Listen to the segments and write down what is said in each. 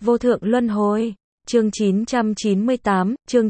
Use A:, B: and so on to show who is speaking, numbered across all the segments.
A: Vô thượng luân hồi. Chương 998, chương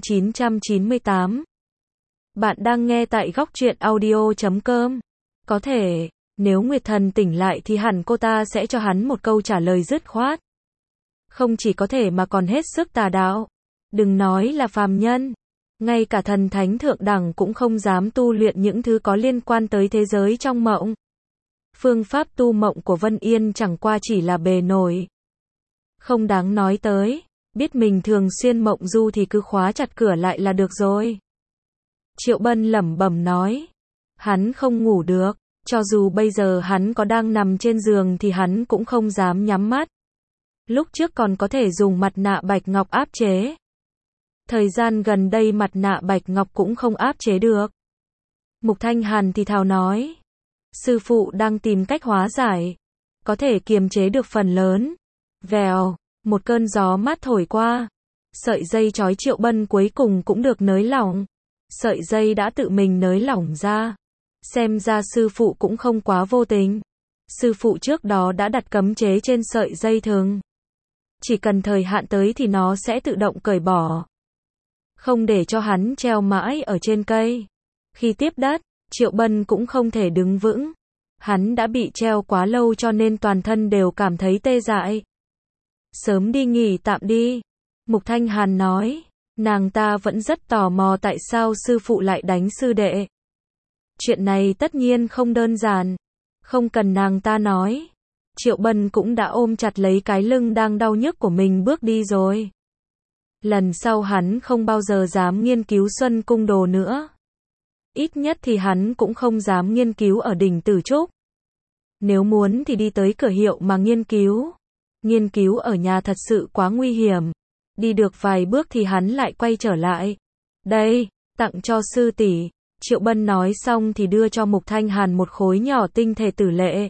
A: 998. Bạn đang nghe tại góc truyện audio.com. Có thể, nếu Nguyệt Thần tỉnh lại thì hẳn cô ta sẽ cho hắn một câu trả lời dứt khoát. Không chỉ có thể mà còn hết sức tà đạo. Đừng nói là phàm nhân. Ngay cả thần thánh thượng đẳng cũng không dám tu luyện những thứ có liên quan tới thế giới trong mộng. Phương pháp tu mộng của Vân Yên chẳng qua chỉ là bề nổi. Không đáng nói tới. Biết mình thường xuyên mộng du thì cứ khóa chặt cửa lại là được rồi. Triệu Bân lẩm bẩm nói. Hắn không ngủ được. Cho dù bây giờ hắn có đang nằm trên giường thì hắn cũng không dám nhắm mắt. Lúc trước còn có thể dùng mặt nạ bạch ngọc áp chế. Thời gian gần đây mặt nạ bạch ngọc cũng không áp chế được. Mục Thanh Hàn thì thào nói. Sư phụ đang tìm cách hóa giải. Có thể kiềm chế được phần lớn. Vèo, một cơn gió mát thổi qua. Sợi dây trói Triệu Bân cuối cùng cũng được nới lỏng. Sợi dây đã tự mình nới lỏng ra. Xem ra sư phụ cũng không quá vô tình. Sư phụ trước đó đã đặt cấm chế trên sợi dây thừng. Chỉ cần thời hạn tới thì nó sẽ tự động cởi bỏ. Không để cho hắn treo mãi ở trên cây. Khi tiếp đất, Triệu Bân cũng không thể đứng vững. Hắn đã bị treo quá lâu cho nên toàn thân đều cảm thấy tê dại. Sớm đi nghỉ tạm đi. Mục Thanh Hàn nói. Nàng ta vẫn rất tò mò tại sao sư phụ lại đánh sư đệ. Chuyện này tất nhiên không đơn giản. Không cần nàng ta nói. Triệu Bân cũng đã ôm chặt lấy cái lưng đang đau nhức của mình bước đi rồi. Lần sau hắn không bao giờ dám nghiên cứu Xuân Cung Đồ nữa. Ít nhất thì hắn cũng không dám nghiên cứu ở đỉnh Tử Trúc. Nếu muốn thì đi tới cửa hiệu mà nghiên cứu. Nghiên cứu ở nhà thật sự quá nguy hiểm. Đi được vài bước thì hắn lại quay trở lại. Đây, tặng cho sư tỷ. Triệu Bân nói xong thì đưa cho Mục Thanh Hàn một khối nhỏ tinh thể tử lệ.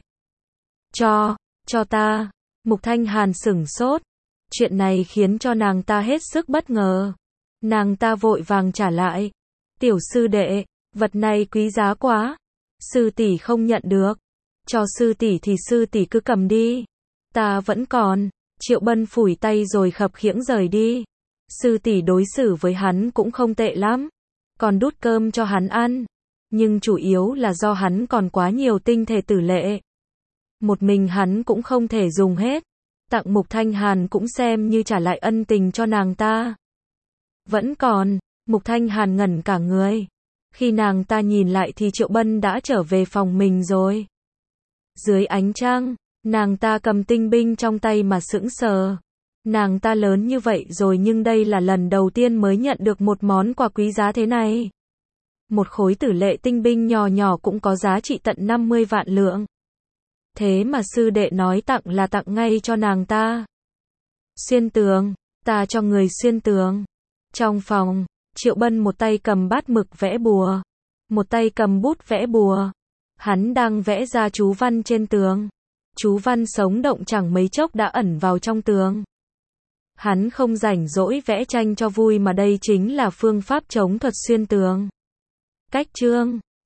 A: Cho ta. Mục Thanh Hàn sửng sốt. Chuyện này khiến cho nàng ta hết sức bất ngờ. Nàng ta vội vàng trả lại. Tiểu sư đệ, vật này quý giá quá. Sư tỷ không nhận được. Cho sư tỷ thì sư tỷ cứ cầm đi. Ta vẫn còn. Triệu Bân phủi tay rồi khập khiễng rời đi. Sư tỷ đối xử với hắn cũng không tệ lắm. Còn đút cơm cho hắn ăn. Nhưng chủ yếu là do hắn còn quá nhiều tinh thể tử lệ. Một mình hắn cũng không thể dùng hết. Tặng Mục Thanh Hàn cũng xem như trả lại ân tình cho nàng ta. Vẫn còn. Mục Thanh Hàn ngẩn cả người. Khi nàng ta nhìn lại thì Triệu Bân đã trở về phòng mình rồi. Dưới ánh trăng, nàng ta cầm tinh binh trong tay mà sững sờ. Nàng ta lớn như vậy rồi nhưng đây là lần đầu tiên mới nhận được một món quà quý giá thế này. Một khối tử lệ tinh binh nhỏ nhỏ cũng có giá trị tận 50 vạn lượng. Thế mà sư đệ nói tặng là tặng ngay cho nàng ta. Xuyên tường, ta cho người xuyên tường. Trong phòng, Triệu Bân một tay cầm bát mực vẽ bùa. Một tay cầm bút vẽ bùa. Hắn đang vẽ ra chú văn trên tường. Chú văn sống động chẳng mấy chốc đã ẩn vào trong tường. Hắn không rảnh rỗi vẽ tranh cho vui mà đây chính là phương pháp chống thuật xuyên tường. Cách chương